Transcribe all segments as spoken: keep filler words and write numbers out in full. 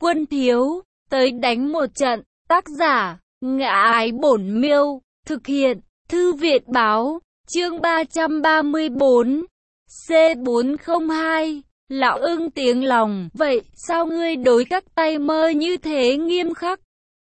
Quân thiếu, tới đánh một trận. Tác giả, Ngã Ái Bổn Miêu. Thực hiện, Thư viện báo. Chương ba trăm ba mươi bốn. C bốn không hai. Lão ưng tiếng lòng. Vậy, sao ngươi đối các tay mơ như thế nghiêm khắc?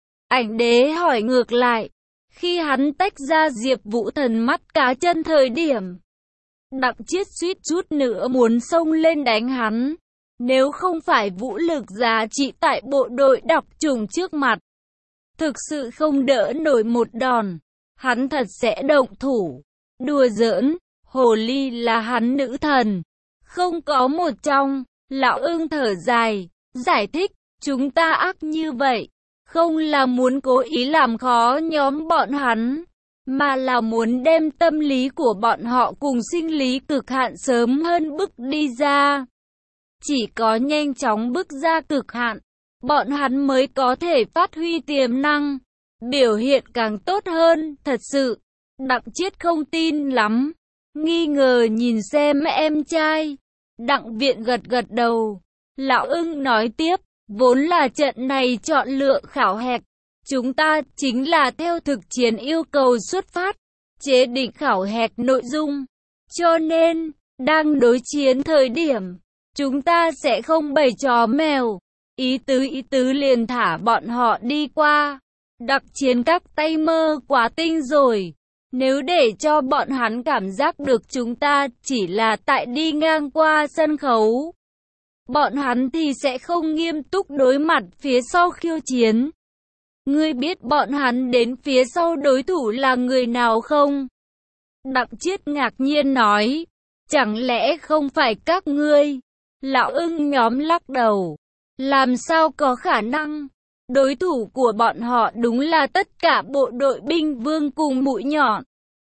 Ảnh đế hỏi ngược lại. Khi hắn tách ra Diệp Vũ Thần mắt cá chân thời điểm, Đặng Chiết suýt chút nữa muốn xông lên đánh hắn. Nếu không phải vũ lực giá trị tại bộ đội độc trùng trước mặt, thực sự không đỡ nổi một đòn, hắn thật sẽ động thủ. Đùa giỡn, hồ ly là hắn nữ thần, không có một trong. Lão ưng thở dài, giải thích, chúng ta ác như vậy, không là muốn cố ý làm khó nhóm bọn hắn, mà là muốn đem tâm lý của bọn họ cùng sinh lý cực hạn sớm hơn bức đi ra. Chỉ có nhanh chóng bức ra cực hạn, bọn hắn mới có thể phát huy tiềm năng, biểu hiện càng tốt hơn. Thật sự, Đặng Chiết không tin lắm, nghi ngờ nhìn xem em trai. Đặng Viện gật gật đầu. Lão ưng nói tiếp, vốn là trận này chọn lựa khảo hạch, chúng ta chính là theo thực chiến yêu cầu xuất phát, chế định khảo hạch nội dung. Cho nên, đang đối chiến thời điểm, chúng ta sẽ không bày trò mèo, ý tứ ý tứ liền thả bọn họ đi qua. Đặc chiến các tay mơ quá tinh rồi, nếu để cho bọn hắn cảm giác được chúng ta chỉ là tại đi ngang qua sân khấu, bọn hắn thì sẽ không nghiêm túc đối mặt phía sau khiêu chiến. Ngươi biết bọn hắn đến phía sau đối thủ là người nào không? Đặng Chiết ngạc nhiên nói, chẳng lẽ không phải các ngươi? Lão ưng nhóm lắc đầu, làm sao có khả năng? Đối thủ của bọn họ đúng là tất cả bộ đội binh vương cùng mũi nhọn.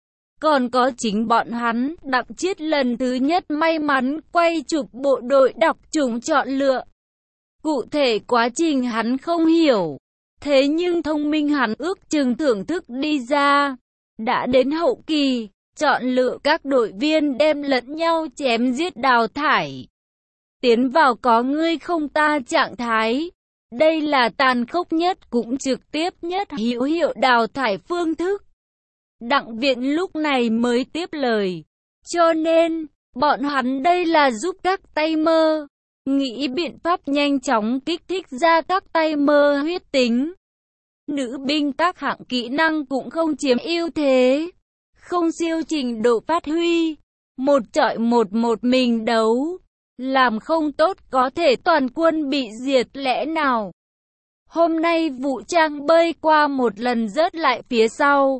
Còn có chính bọn hắn. Đặng Chiết lần thứ nhất may mắn quay chụp bộ đội độc trùng chọn lựa. Cụ thể quá trình hắn không hiểu, thế nhưng thông minh hắn ước chừng thưởng thức đi ra. Đã đến hậu kỳ, chọn lựa các đội viên đem lẫn nhau chém giết đào thải, tiến vào có ngươi không ta trạng thái. Đây là tàn khốc nhất cũng trực tiếp nhất hữu hiệu đào thải phương thức. Đặng Viện lúc này mới tiếp lời. Cho nên, bọn hắn đây là giúp các tay mơ nghĩ biện pháp nhanh chóng kích thích ra các tay mơ huyết tính. Nữ binh các hạng kỹ năng cũng không chiếm ưu thế, không siêu trình độ phát huy, một trọi một một mình đấu, làm không tốt có thể toàn quân bị diệt lẽ nào. Hôm nay vũ trang bơi qua một lần rớt lại phía sau,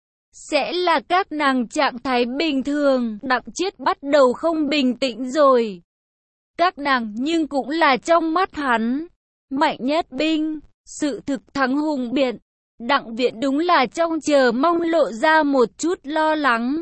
sẽ là các nàng trạng thái bình thường. Đặng Chiết bắt đầu không bình tĩnh rồi. Các nàng nhưng cũng là trong mắt hắn mạnh nhất binh, sự thực thắng hùng biện. Đặng Viện đúng là trong chờ mong lộ ra một chút lo lắng.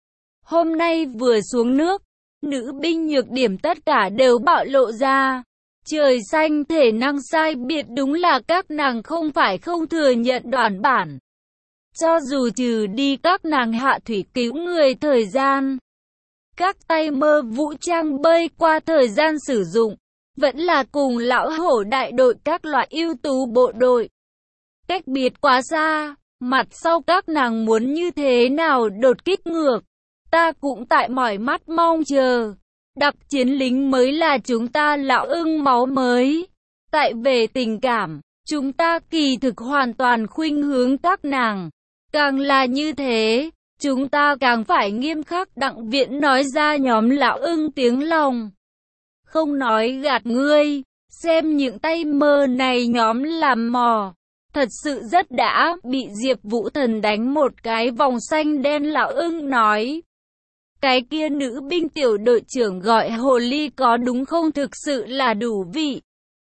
Hôm nay vừa xuống nước, nữ binh nhược điểm tất cả đều bạo lộ ra. Trời xanh thể năng sai biệt đúng là các nàng không phải không thừa nhận đoạn bản. Cho dù trừ đi các nàng hạ thủy cứu người thời gian, các tay mơ vũ trang bơi qua thời gian sử dụng, vẫn là cùng lão hổ đại đội các loại ưu tú bộ đội. Cách biệt quá xa, mặt sau các nàng muốn như thế nào đột kích ngược, ta cũng tại mỏi mắt mong chờ. Đặc chiến lính mới là chúng ta lão ưng máu mới. Tại về tình cảm, chúng ta kỳ thực hoàn toàn khuynh hướng các nàng. Càng là như thế, chúng ta càng phải nghiêm khắc. Đặng Viện nói ra nhóm lão ưng tiếng lòng. Không nói gạt ngươi, xem những tay mơ này nhóm làm mò. Thật sự rất đã bị Diệp Vũ Thần đánh một cái vòng xanh đen. Lão ưng nói, cái kia nữ binh tiểu đội trưởng gọi hồ ly có đúng không, thực sự là đủ vị.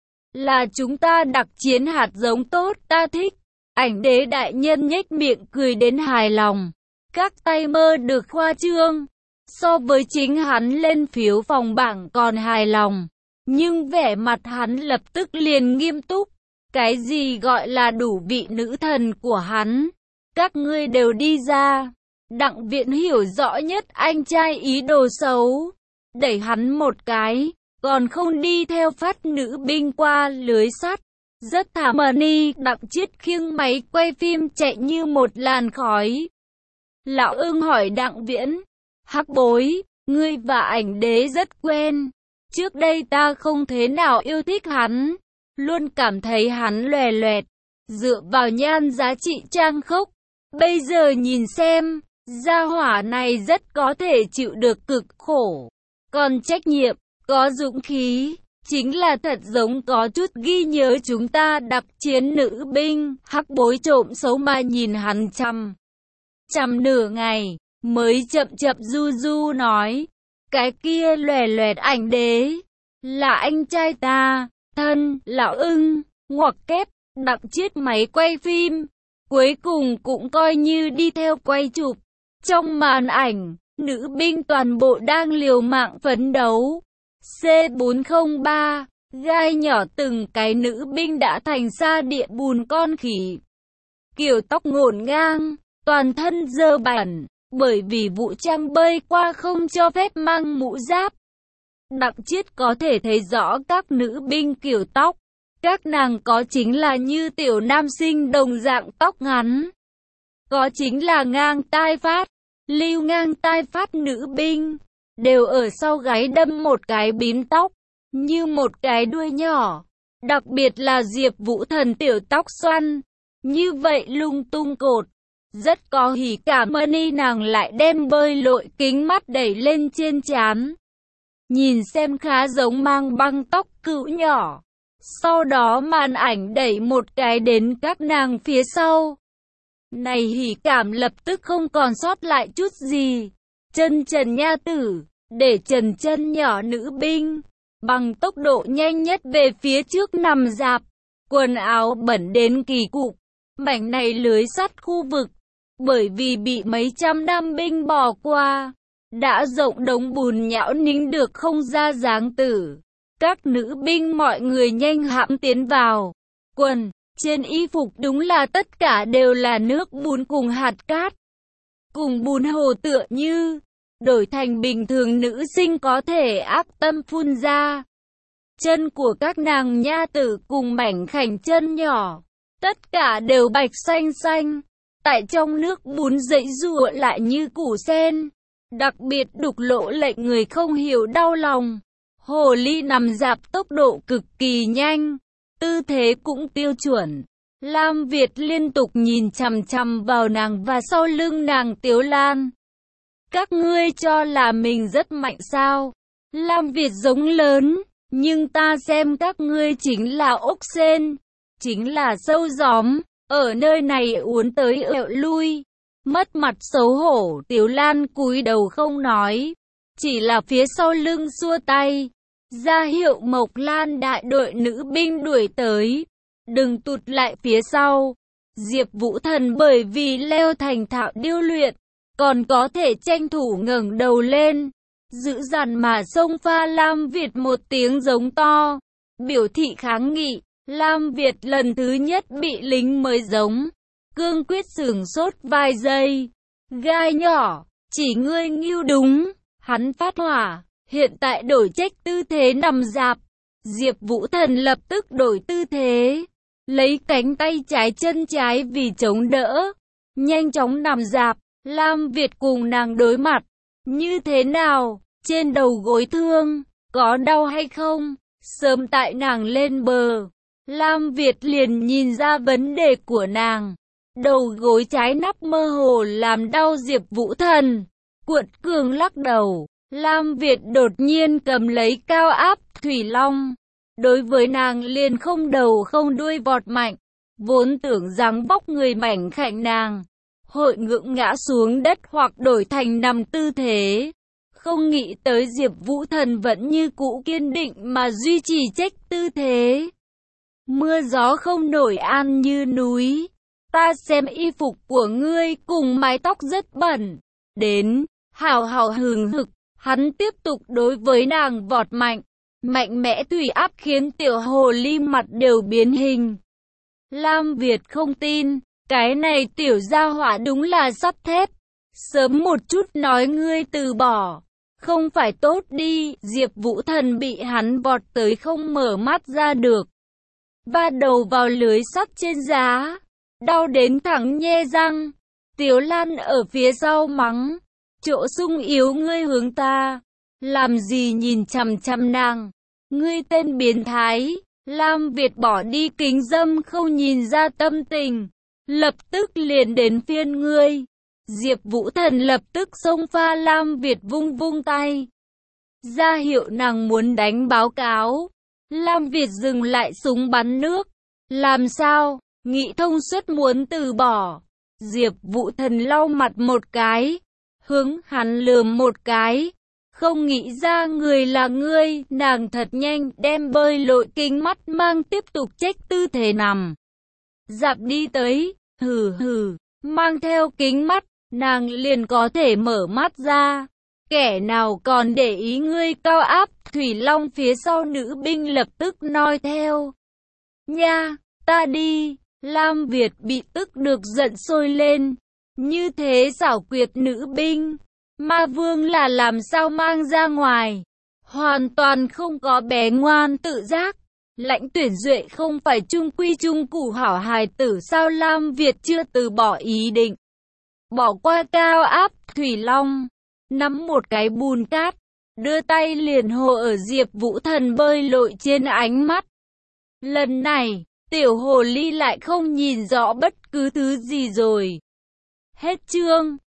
Là chúng ta đặc chiến hạt giống tốt, ta thích. Ảnh đế đại nhân nhếch miệng cười đến hài lòng. Các tay mơ được khoa trương, so với chính hắn lên phiếu phòng bảng còn hài lòng. Nhưng vẻ mặt hắn lập tức liền nghiêm túc. Cái gì gọi là đủ vị nữ thần của hắn? Các ngươi đều đi ra. Đặng Viện hiểu rõ nhất anh trai ý đồ xấu, đẩy hắn một cái, còn không đi theo phát nữ binh qua lưới sắt. Rất thảm Mani, Đặng Chiết khiêng máy quay phim chạy như một làn khói. Lão Ưng hỏi Đặng Viễn, Hắc bối, ngươi và ảnh đế rất quen. Trước đây ta không thế nào yêu thích hắn, luôn cảm thấy hắn lòe loẹt, dựa vào nhan giá trị trang khốc. Bây giờ nhìn xem, gia hỏa này rất có thể chịu được cực khổ. Còn trách nhiệm, có dũng khí, chính là thật giống có chút ghi nhớ chúng ta đặc chiến nữ binh. Hắc bối trộm xấu mà nhìn hắn chằm chằm nửa ngày, mới chậm chậm du du nói, cái kia lòe loẹt ảnh đế, là anh trai ta, thân, Lão Ưng, ngoặc kép, Đặng Chiết máy quay phim, cuối cùng cũng coi như đi theo quay chụp. Trong màn ảnh, nữ binh toàn bộ đang liều mạng phấn đấu. C bốn không ba, gai nhỏ từng cái nữ binh đã thành sa địa bùn con khỉ. Kiểu tóc ngổn ngang, toàn thân dơ bẩn, bởi vì vũ trang bơi qua không cho phép mang mũ giáp. Đặng Chiết có thể thấy rõ các nữ binh kiểu tóc. Các nàng có chính là như tiểu nam sinh đồng dạng tóc ngắn. Có chính là ngang tai phát, lưu ngang tai phát nữ binh. Đều ở sau gáy đâm một cái bím tóc, như một cái đuôi nhỏ. Đặc biệt là Diệp Vũ Thần tiểu tóc xoăn, như vậy lung tung cột. Rất có hỉ cảm Mani nàng lại đem bơi lội kính mắt đẩy lên trên trán. Nhìn xem khá giống mang băng tóc cữu nhỏ. Sau đó màn ảnh đẩy một cái đến các nàng phía sau. Này hỉ cảm lập tức không còn sót lại chút gì. Chân trần nha tử, để trần chân nhỏ nữ binh, bằng tốc độ nhanh nhất về phía trước nằm rạp. Quần áo bẩn đến kỳ cục. Mảnh này lưới sắt khu vực, bởi vì bị mấy trăm nam binh bỏ qua, đã rộng đống bùn nhão nính được không ra dáng tử. Các nữ binh mọi người nhanh hãm tiến vào. Quần, trên y phục đúng là tất cả đều là nước bùn cùng hạt cát. Cùng bùn hồ tựa như, đổi thành bình thường nữ sinh có thể ác tâm phun ra. Chân của các nàng nha tử cùng mảnh khảnh chân nhỏ, tất cả đều bạch xanh xanh. Tại trong nước bùn dậy rụa lại như củ sen. Đặc biệt đục lỗ lệnh người không hiểu đau lòng. Hồ ly nằm rạp tốc độ cực kỳ nhanh, tư thế cũng tiêu chuẩn. Lam Việt liên tục nhìn chằm chằm vào nàng và sau lưng nàng Tiếu Lan. Các ngươi cho là mình rất mạnh sao? Lam Việt giống lớn, nhưng ta xem các ngươi chính là ốc sên, chính là sâu gióm, ở nơi này uốn tới ẹo lui. Mất mặt xấu hổ, Tiếu Lan cúi đầu không nói, chỉ là phía sau lưng xua tay, ra hiệu Mộc Lan đại đội nữ binh đuổi tới, đừng tụt lại phía sau. Diệp Vũ Thần bởi vì leo thành thạo điêu luyện, còn có thể tranh thủ ngẩng đầu lên, dữ dằn mà xông pha Lam Việt một tiếng giống to, biểu thị kháng nghị. Lam Việt lần thứ nhất bị lính mới giống, cương quyết sửng sốt vài giây. Gai nhỏ, chỉ ngươi nghiêu đúng. Hắn phát hỏa, hiện tại đổi trách tư thế nằm rạp. Diệp Vũ Thần lập tức đổi tư thế, lấy cánh tay trái chân trái vì chống đỡ, nhanh chóng nằm rạp. Lam Việt cùng nàng đối mặt. Như thế nào? Trên đầu gối thương, có đau hay không? Sớm tại nàng lên bờ, Lam Việt liền nhìn ra vấn đề của nàng. Đầu gối trái nắp mơ hồ làm đau Diệp Vũ Thần. Cuột cường lắc đầu. Lam Việt đột nhiên cầm lấy cao áp thủy long. Đối với nàng liền không đầu không đuôi vọt mạnh. Vốn tưởng rằng vóc người mảnh khảnh nàng hội ngưỡng ngã xuống đất hoặc đổi thành nằm tư thế. Không nghĩ tới Diệp Vũ Thần vẫn như cũ kiên định mà duy trì trách tư thế. Mưa gió không nổi an như núi. Ta xem y phục của ngươi cùng mái tóc rất bẩn. Đến, hào hào hừng hực, hắn tiếp tục đối với nàng vọt mạnh. Mạnh mẽ tùy áp khiến tiểu hồ ly mặt đều biến hình. Lam Việt không tin, cái này tiểu gia hỏa đúng là sắt thép. Sớm một chút nói ngươi từ bỏ, không phải tốt đi. Diệp Vũ Thần bị hắn vọt tới không mở mắt ra được. va đầu vào lưới sắt trên giá, đau đến thẳng nhe răng. Tiếu Lan ở phía sau mắng, chỗ sung yếu ngươi hướng ta, làm gì nhìn chằm chằm nàng, ngươi tên biến thái. Lam Việt bỏ đi kính dâm không nhìn ra tâm tình, lập tức liền đến phiên ngươi. Diệp Vũ Thần lập tức xông pha Lam Việt vung vung tay, ra hiệu nàng muốn đánh báo cáo. Lam Việt dừng lại súng bắn nước. Làm sao? Nghĩ thông suốt muốn từ bỏ. Diệp Vũ Thần lau mặt một cái, hướng hắn lườm một cái. Không nghĩ ra người là ngươi, nàng thật nhanh đem bơi lội kính mắt mang tiếp tục check tư thế nằm. Dạp đi tới, hừ hừ, mang theo kính mắt, nàng liền có thể mở mắt ra. Kẻ nào còn để ý ngươi cao áp, Thủy Long phía sau nữ binh lập tức nói theo. Nha, ta đi, Lam Việt bị tức được giận sôi lên. Như thế xảo quyệt nữ binh, Ma Vương là làm sao mang ra ngoài. Hoàn toàn không có bé ngoan tự giác. Lãnh Tuyển Duệ không phải trung quy trung củ hảo hài tử sao? Lam Việt chưa từ bỏ ý định. Bỏ qua cao áp, Thủy Long nắm một cái bùn cát, đưa tay liền hồ ở Diệp Vũ Thần bơi lội trên ánh mắt. Lần này, tiểu hồ ly lại không nhìn rõ bất cứ thứ gì rồi. Hết chương.